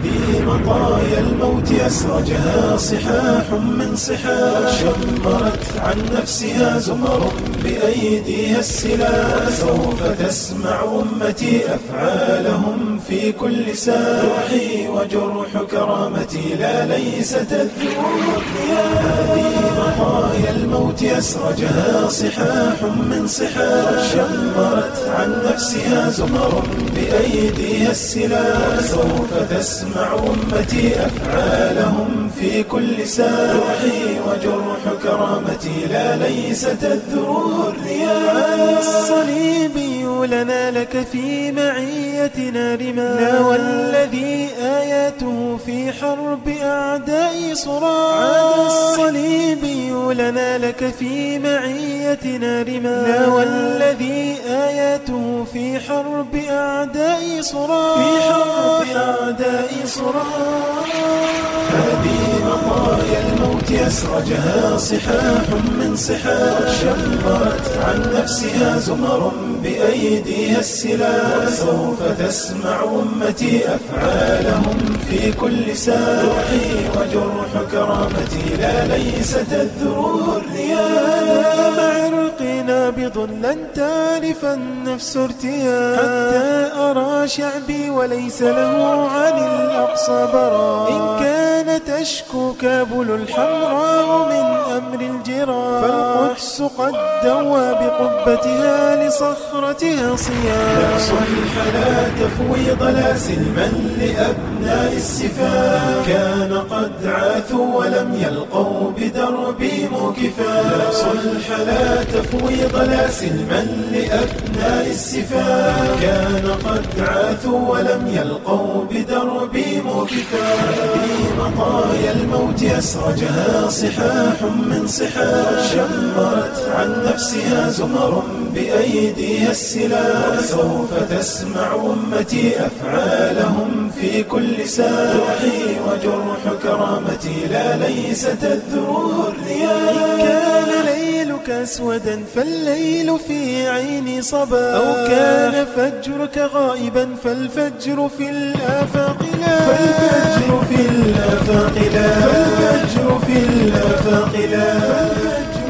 هذه مطايا الموت أسرجها صحاح من صحاح، شمرت عن نفسها زمر بأيديها السلاح. سوف تسمع أمتي أفعالهم في كل ساح، روحي وجرح كرامتي لا ليست الذنوب. هذه مطايا الموت أسرجها صحاح من صحاح، شمرت عن نفسها زمر بأيديها السلاح. سوف تسمع أمتي أفعالهم في كل ساح، روحي وجرح كرامتي لا ليست الذرور رياح. الصليبي لنا لك في معيتنا رماح، والذي آياته في حرب أعداء صراع. الصليبي لنا لك في معيتنا رماح، والذي آياته في حرب أعداء صراع. في حرب أعداء صراع. هذه مطايا الموت أسرجها صحاح من صحاح، شمرت عن نفسها زمر بأيديها السلاح. سوف تسمع أمتي أفعالهم في كل ساح، روحي وجرح كرامتي لا ليست الذرور رياح. عرقي نابض لن تعرف النفس ارتياح، حتى أرى شعبي وليس له عن الأقصى براء. إن كان تشكو كابل الحمراء من أمر الجراح، فالقدس قد دوى بقبتها لصخرتها صياح. لا صلح لا تفويض لا سلما لأبناء السفاح، كان قد عاثوا ولم يلقوا بدربي موقفا. لا صلح لا تفويض لا سلما لأبناء السفاح، كان قد عاثوا ولم يلقوا بدربي موقفا. هذه مطايا الموت أسرجها صحاح من صحاح، شمرت عن نفسها زمر بأيديها السلاح. سوف تسمع أمتي أفعالهم في كل ساح، روحي وجرح كرامتي لا ليست الذرور رياح. كان ليلك أسودا فالليل في عيني صبا، أو كان فجرك غائبا فالفجر في الآفاق لا. فالفجر في الآفاق لا. فالفجر في الآفاق لا.